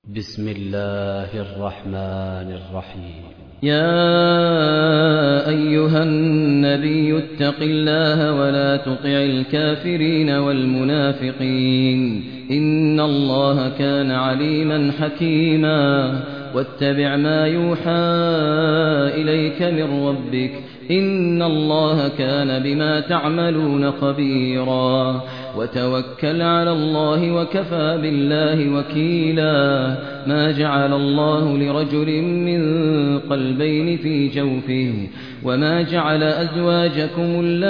بسم الله الرحمن الرحيم. يا أيها النبي اتق الله ولا تطع الكافرين والمنافقين إن الله كان عليما حكيما واتبع ما يوحى إليك من ربك إن الله كان بما تعملون خبيرا وتوكل على الله وكفى بالله وكيلا ما جعل الله لرجل من قلبين في جوفه وما جعل أزواجكم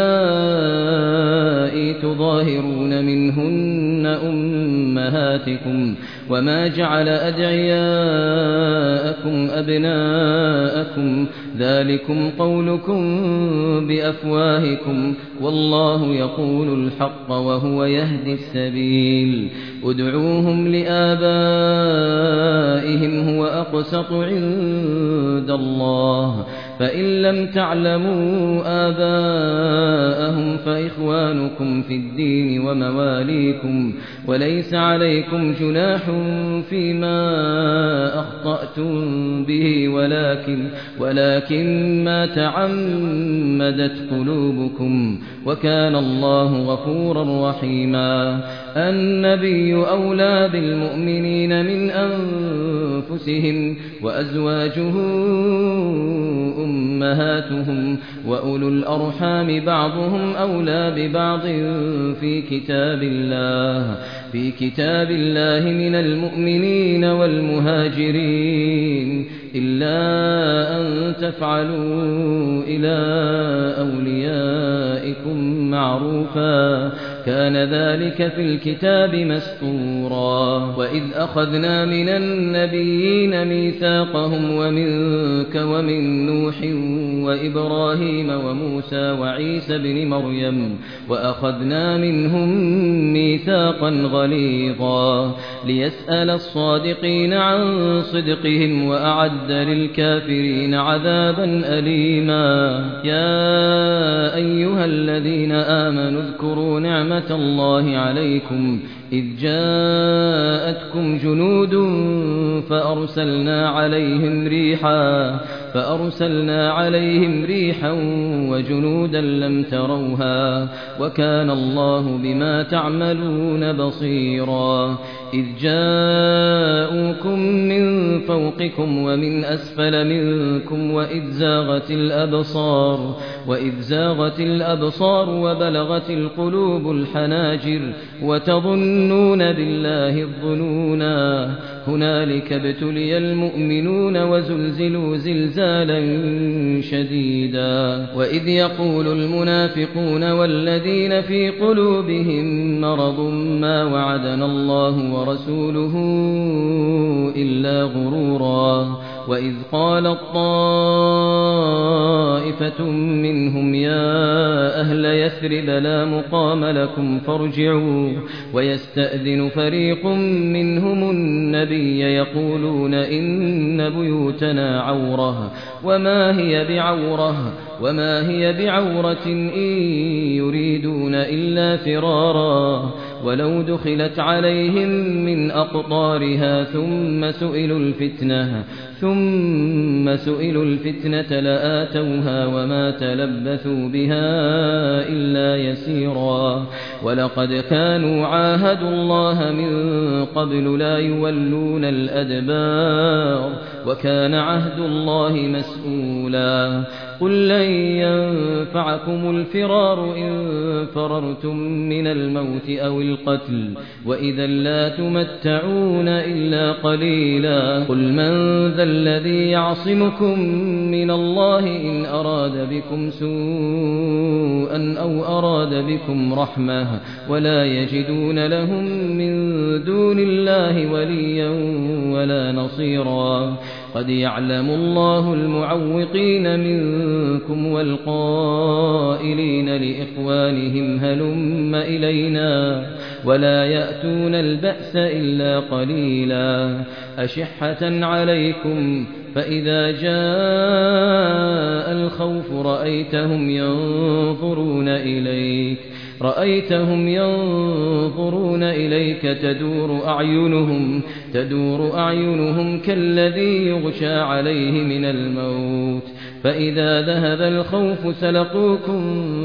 اللائي تظاهرون منهن أمهاتكم وما جعل أدعياءكم أبناءكم ذلكم قولكم بأفواهكم والله يقول الحق وهو يهدي السبيل ادعوهم لآبائهم هو أقسط عند الله فإن لم تعلموا آباءهم فإخوانكم في الدين ومواليكم وليس عليكم جناح فيما أخطأتم به ولكن ما تعمدت قلوبكم وكان الله غفورا رحيما. النبي أولى بالمؤمنين من أنفسهم وأزواجه أمهاتهم وأولو الأرحام بعضهم أولى ببعض في كتاب الله من المؤمنين والمهاجرين إلا أن تفعلوا إلى أوليائكم معروفا كان ذلك في الكتاب مسطورا. وإذ أخذنا من النبيين ميثاقهم ومنك ومن نوح وإبراهيم وموسى وعيسى بن مريم وأخذنا منهم ميثاقا غليظا ليسأل الصادقين عن صدقهم وأعد للكافرين عذابا أليما. يا أيها الذين آمنوا اذكروا نعمة الله عليكم إذ جاءتكم جنود فأرسلنا عليهم ريحا وجنودا لم تروها وكان الله بما تعملون بصيرا. إذ جاءوكم من فوقكم ومن أسفل منكم وإذ زاغت الأبصار وبلغت القلوب الحناجر وتظنون بالله الظنونا هنالك ابتلي المؤمنون وزلزلوا زلزالا شديدا. وإذ يقول المنافقون والذين في قلوبهم مرض ما وعدنا الله ورسوله إلا غرورا. وإذ قالت طائفة منهم يا أهل يثرب لا مقام لكم فارجعوا ويستأذن فريق منهم النبي يقولون إن بيوتنا عورة وما هي بعورة إن يريدون إلا فرارا ولو دخلت عليهم من أقطارها ثم سئلوا الفتنة لآتوها وما تلبثوا بها إلا يسيرا. ولقد كانوا عاهدوا الله من قبل لا يولون الأدبار وكان عهد الله مسؤولا. قل لن ينفعكم الفرار إن فررتم من الموت أو القتل وإذا لا تمتعون إلا قليلا. قل من ذا الذي يعصمكم من الله إن أراد بكم سوءا أو أراد بكم رحمة ولا يجدون لهم من دون الله وليا ولا نصيرا. قد يعلم الله المعوقين منكم والقائلين لإخوانهم هلم إلينا ولا يأتون البأس إلا قليلا. أشحة عليكم فإذا جاء الخوف رأيتهم ينظرون إليك رأيتهم ينظرون إليك تدور أعينهم كالذي يغشى عليه من الموت فإذا ذهب الخوف سلقوكم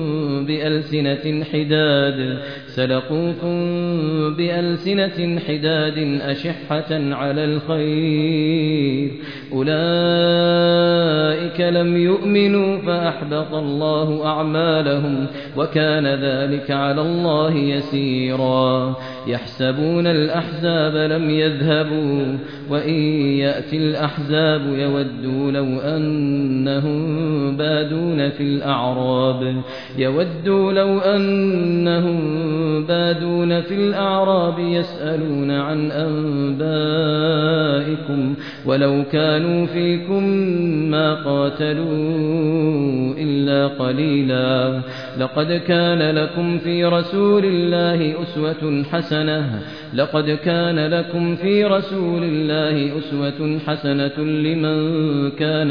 بألسنة حداد أشحة على الخير أولئك لم يؤمنوا فأحبط الله أعمالهم وكان ذلك على الله يسيرا يحسبون الأحزاب لم يذهبوا وإن يأتي الأحزاب يودوا لو أنهم بادون في الأعراب يسألون عن أنبائكم ولو كانوا فيكم ما قاتلوا إلا قليلا لقد كان لكم في رسول الله أسوة حسنة لمن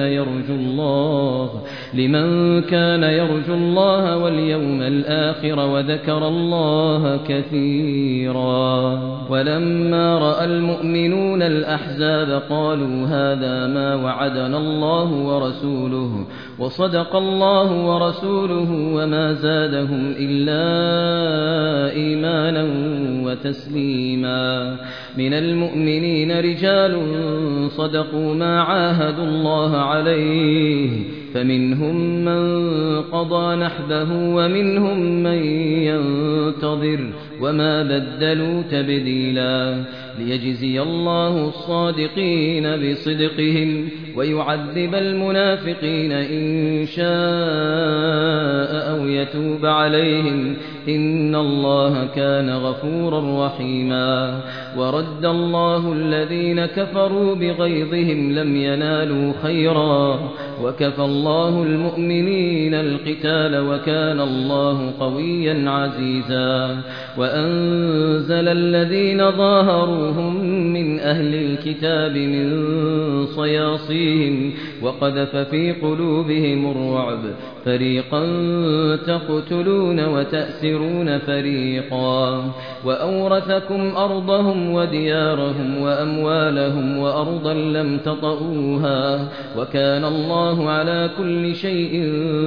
كان يرجو الله واليوم الآخر وذكر الله كثيرا ولما رأى المؤمنون الأحزاب قالوا هذا ما وعدنا الله ورسوله وصدق الله ورسوله وما زادهم إلا إيمانا وتسليما من المؤمنين رجال صدقوا ما عاهدوا الله عليه فمنهم من قضى نحبه ومنهم من ينتظر وما بدلوا تبديلا ليجزي الله الصادقين بصدقهم ويعذب المنافقين إن شاء أو يتوب عليهم إن الله كان غفورا رحيما ورد الله الذين كفروا بغيظهم لم ينالوا خيرا وكفى الله المؤمنين القتال وكان الله قويا عزيزا وأنزل الذين ظاهروهم من أهل الكتاب من صياصيهم وقذف في قلوبهم الرعب فريقا تقتلون وتأسرون فريقا وأورثكم أرضهم وديارهم وأموالهم وأرضا لم تطئوها وكان الله على كل شيء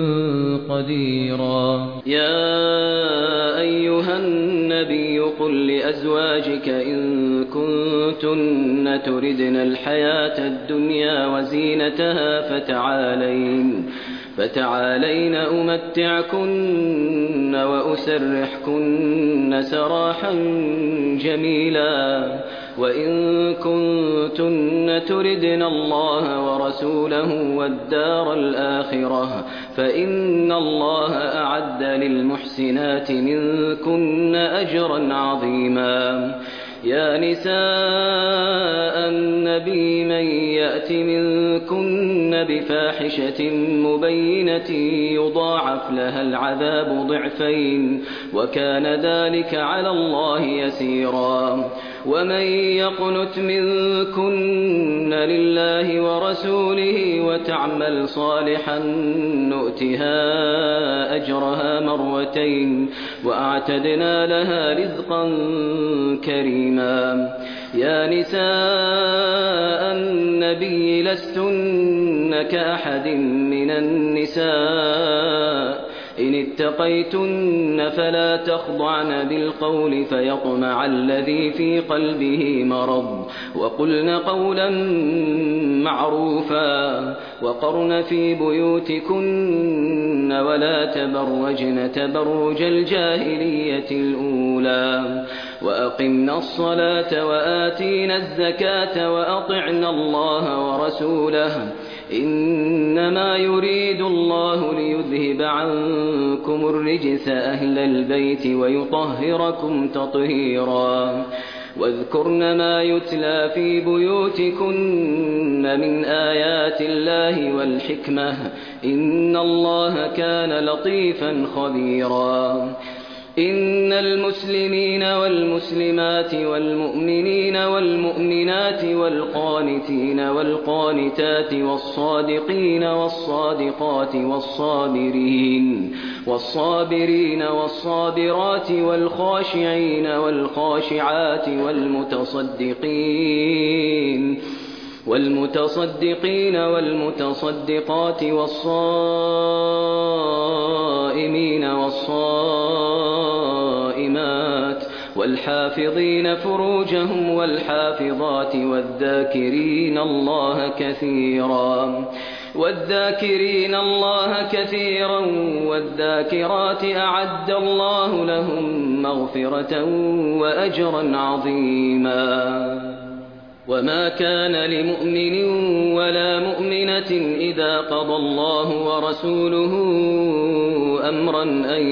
قديرا يا أيها النبي قل لأزواجك إن كنتن تردن الحياة الدنيا وزينتها فتعالين أمتعكن وأسرحكن سراحا جميلا وإن كنتن تردن الله ورسوله والدار الآخرة فإن الله أعد للمحسنات منكن أجرا عظيما يا نساء النبي من يأت منكن بفاحشة مبينة يضاعف لها العذاب ضعفين وكان ذلك على الله يسيرا ومن يقنت منكن لله ورسوله وتعمل صالحا نؤتها أجرها مرتين وأعتدنا لها رزقا كريما يا نساء النبي لستن كأحد من النساء إن اتقيتن فلا تخضعن بالقول فيطمع الذي في قلبه مرض وقلن قولا معروفا وقرن في بيوتكن ولا تبرجن تبرج الجاهلية الأولى وأقمنا الصلاة وآتينا الزكاة وأطعنا الله ورسوله إنما يريد الله ليذهب عنكم الرجس أهل البيت ويطهركم تطهيرا واذكرن ما يتلى في بيوتكن من آيات الله والحكمة إن الله كان لطيفا خبيرا إن المسلمين والمسلمات والمؤمنين والمؤمنات والقانتين والقانتات والصادقين والصادقات والصابرين والصابرات والخاشعين والخاشعات والمتصدقين والمتصدقات والصائمين والصائمات والحافظين فروجهم والحافظات والذاكرين الله كثيرا والذاكرات أعد الله لهم مغفرة وأجرا عظيما. وما كان لمؤمن ولا مؤمنة إذا قضى الله ورسوله أمرا أن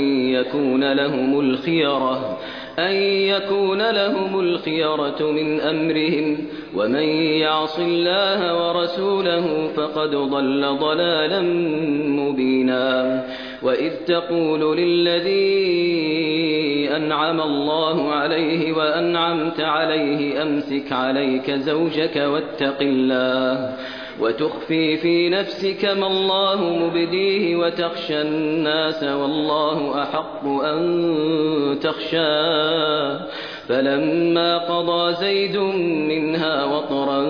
يكون لهم الخيرة من أمرهم ومن يعص الله ورسوله فقد ضل ضلالا مبينا. وإذ تقول للذي أنعم الله عليه وأنعمت عليه أمسك عليك زوجك واتق الله وتخفي في نفسك ما الله مبديه وتخشى الناس والله أحق أن تخشاه. فلما قضى زيد منها وطرا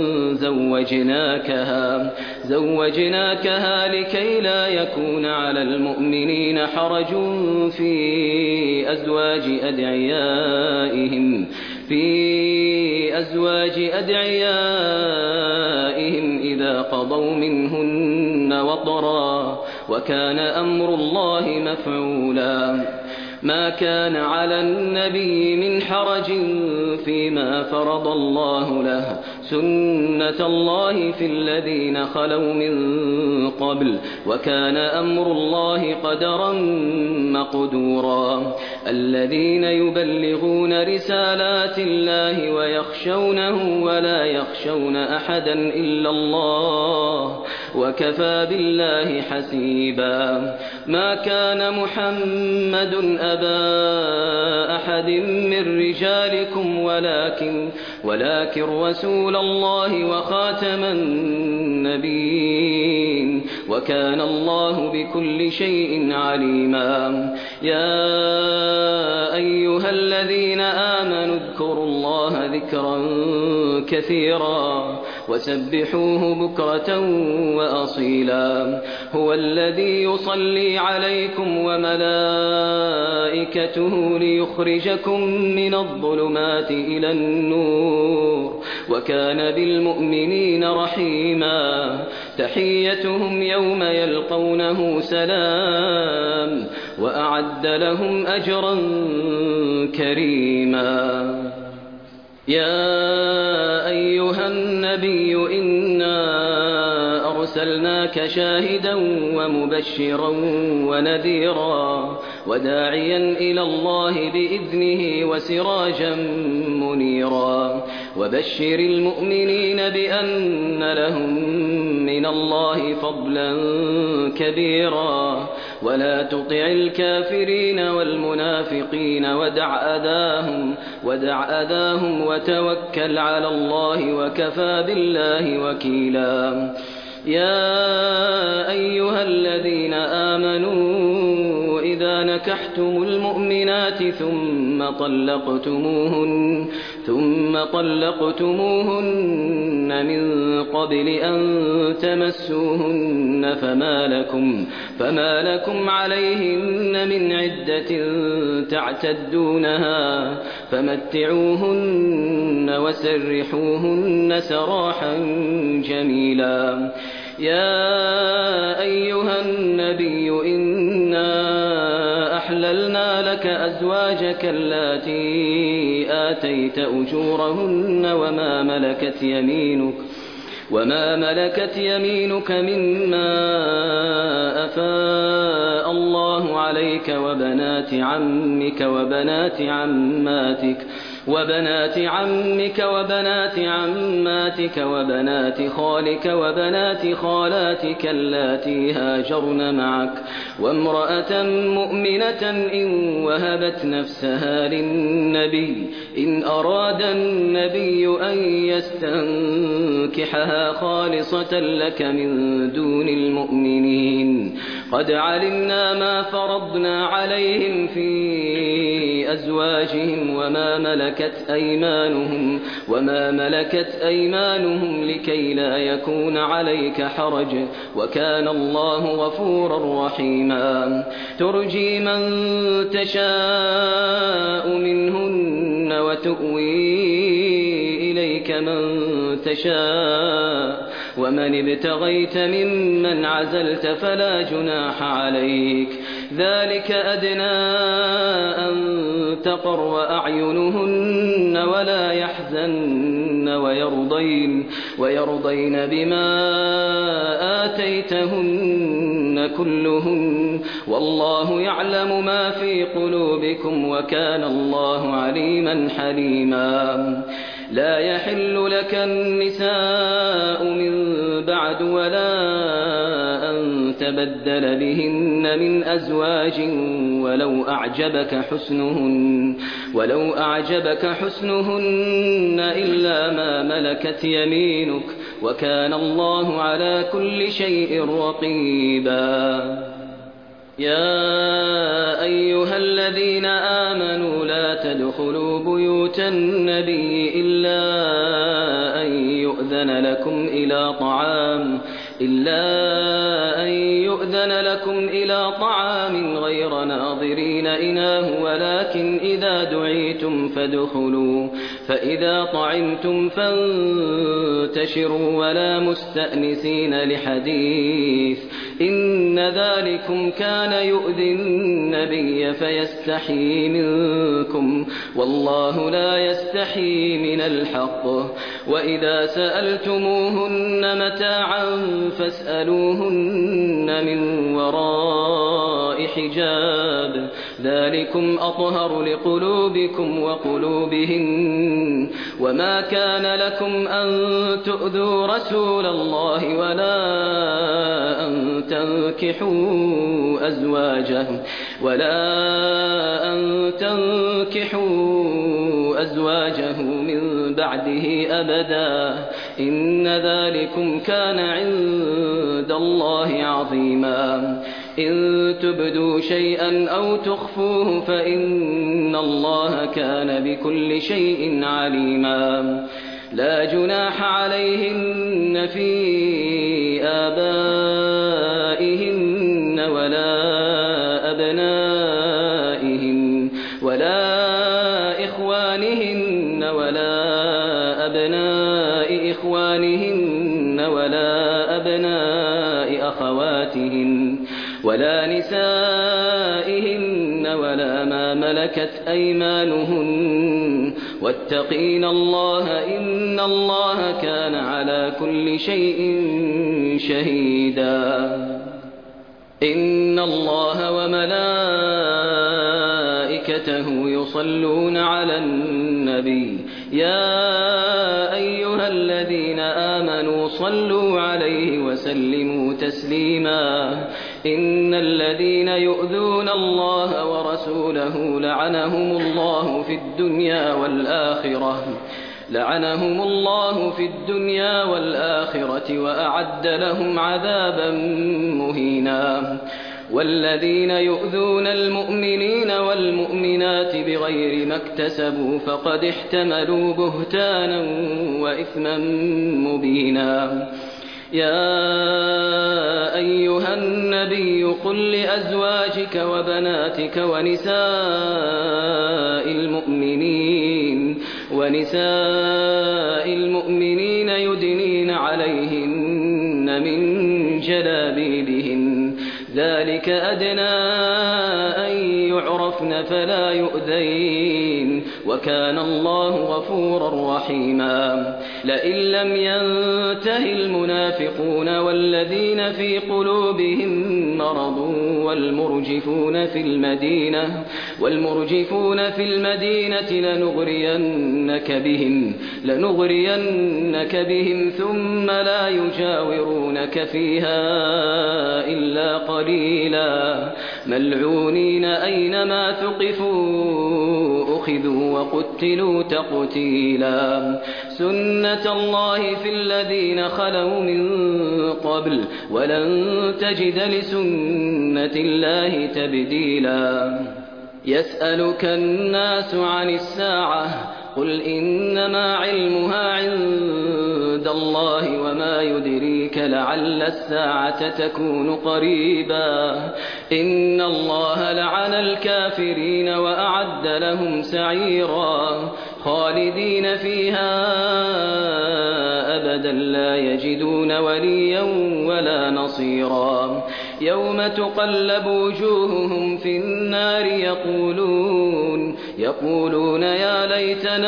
زوجناكها لكي لا يكون على المؤمنين حرج في أزواج أدعيائهم إذا قضوا منهن وطرا وكان أمر الله مفعولا. ما كان على النبي من حرج فيما فرض الله له سنة الله في الذين خلوا من قبل وكان أمر الله قدرا مقدورا. الذين يبلغون رسالات الله ويخشونه ولا يخشون أحدا إلا الله وكفى بالله حسيبا. ما كان محمد أبا أحد من رجالكم ولكن رسول الله وخاتم النبيين وكان الله بكل شيء عليما. يا أيها الذين آمنوا اذكروا الله ذكرا كثيرا وسبحوه بكرة وأصيلا. هو الذي يصلي عليكم وملائكته ليخرجكم من الظلمات إلى النور وكان بالمؤمنين رحيما. تحيتهم يوم يلقونه سلام وأعد لهم أجرا كريما. يا أيها النبي إنا أرسلناك شاهدا ومبشرا ونذيرا وداعيا إلى الله بإذنه وسراجا منيرا. وبشر المؤمنين بأن لهم من الله فضلا كبيرا ولا تطع الكافرين والمنافقين ودع أذاهم وتوكل على الله وكفى بالله وكيلا. يا أيها الذين آمنوا إذا نكحتم المؤمنات ثم طلقتموهن من قبل أن تمسوهن فما لكم عليهن من عدة تعتدونها فمتعوهن وسرحوهن سراحا جميلا. يا أيها النبي إنا أحللنا لك أزواجك اللاتي آتيت أجورهن وما ملكت يمينك مما أفاء الله عليك وبنات عمك وبنات عماتك وبنات عمك وبنات عماتك وبنات خالك وبنات خالاتك اللاتي هاجرن معك وامرأة مؤمنة إن وهبت نفسها للنبي إن أراد النبي أن يستنكحها خالصة لك من دون المؤمنين قد علمنا ما فرضنا عليهم في أزواجهم وما ملكت أيمانهم لكي لا يكون عليك حرج وكان الله غفورا رحيما ترجي من تشاء منهن وتؤوي إليك من تشاء ومن ابتغيت ممن عزلت فلا جناح عليك ذلك أدنى أن تقر أعينهن ولا يحزن ويرضين بما آتيتهن كلهن والله يعلم ما في قلوبكم وكان الله عليما حليما لا يحل لك النساء من بعد ولا أن تبدل بهن من أزواج ولو أعجبك حسنهن إلا ما ملكت يمينك وكان الله على كل شيء رقيبا يا أيها الذين آمنوا لا تدخلوا بيوت النبي إلا أن يؤذن لكم إلى طعام غير ناظرين إناه ولكن إذا دعيتم فادخلوا فإذا طعمتم فانتشروا ولا مستأنسين لحديث إن ذلكم كان يؤذي النبي فيستحيي منكم والله لا يستحيي من الحق وإذا سألتموهن متاعا فاسألوهن من وراء حجاب ذلكم أطهر لقلوبكم وقلوبهن وما كان لكم أن تؤذوا رسول الله ولا أن تنكحوا أزواجه من بعده أبدا إن ذلكم كان عند الله عظيما إن تبدوا شيئا أو تخفوه فإن الله كان بكل شيء عليما لا جناح عليهن في آبائهن ولا أبنائهن ولا إخوانهن ولا أبناء إخوانهن ولا أبناء أخواتهن ولا نسائهن ولا ما ملكت أيمانهن واتقين الله إن الله كان على كل شيء شهيدا إن الله وملائكته يصلون على النبي يا أيها الذين آمنوا صلوا عليه وسلموا تسليما إن الذين يؤذون الله ورسوله لعنهم الله في الدنيا والآخرة وأعد لهم عذابا مهينا والذين يؤذون المؤمنين والمؤمنات بغير ما اكتسبوا فقد احتملوا بهتانا وإثما مبينا يا أيها النبي قل لأزواجك وبناتك ونساء المؤمنين يدنين عليهن من جلابيبهن ذلك أدنى أن يعرفن فلا يؤذين وكان الله غفورا رحيما لئن لم ينته المنافقون والذين في قلوبهم مرض والمرجفون في المدينة لنغرينك بهم ثم لا يجاورونك فيها إلا قليلا ملعونين أينما ثقفوا أخذوا وقتلوا تقتيلا سنة الله في الذين خلوا من قبل ولن تجد لسنة الله تبديلا يسألك الناس عن الساعة قل إنما علمها عند الله وما يدريك لعل الساعة تكون قريبا إن الله لعن الكافرين وأعد لهم سعيرا خالدين فيها أبدا لا يجدون وليا ولا نصيرا يوم تقلب وجوههم في النار يقولون يا ليتنا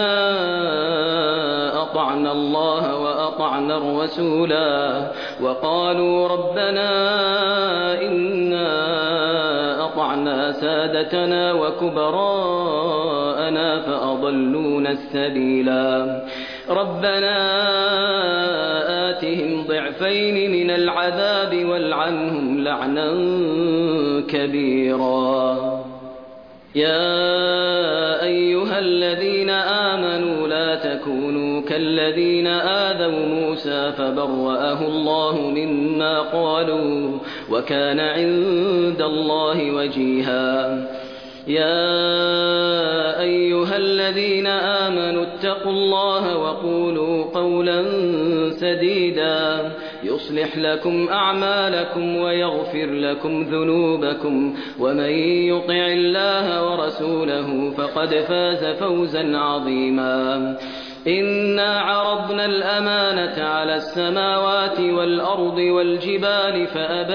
أطعنا الله وأطعنا الرسولا وقالوا ربنا إنا أطعنا سادتنا وكبراءنا فأضلونا السبيلا ربنا آتهم ضعفين من العذاب والعنهم لعنا كبيرا يا أيها الذين آمنوا لا تكونوا كالذين آذوا موسى فبرأه الله مما قالوا وكان عند الله وجيها يا أيها الذين آمنوا اتقوا الله وقولوا قولا سديدا يصلح لكم أعمالكم ويغفر لكم ذنوبكم ومن يطع الله ورسوله فقد فاز فوزا عظيما إنا عرضنا الأمانة على السماوات والأرض والجبال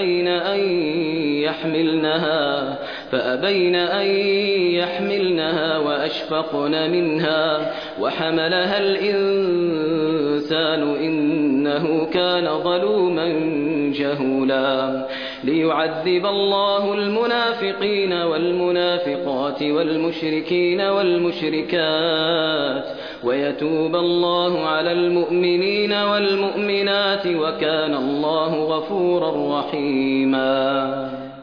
فأبين أن يحملنها وأشفقن منها وحملها الإنسان إنه كان ظلوما جهولا ليعذب الله المنافقين والمنافقات والمشركين والمشركات ويتوب الله على المؤمنين والمؤمنات وكان الله غفورا رحيما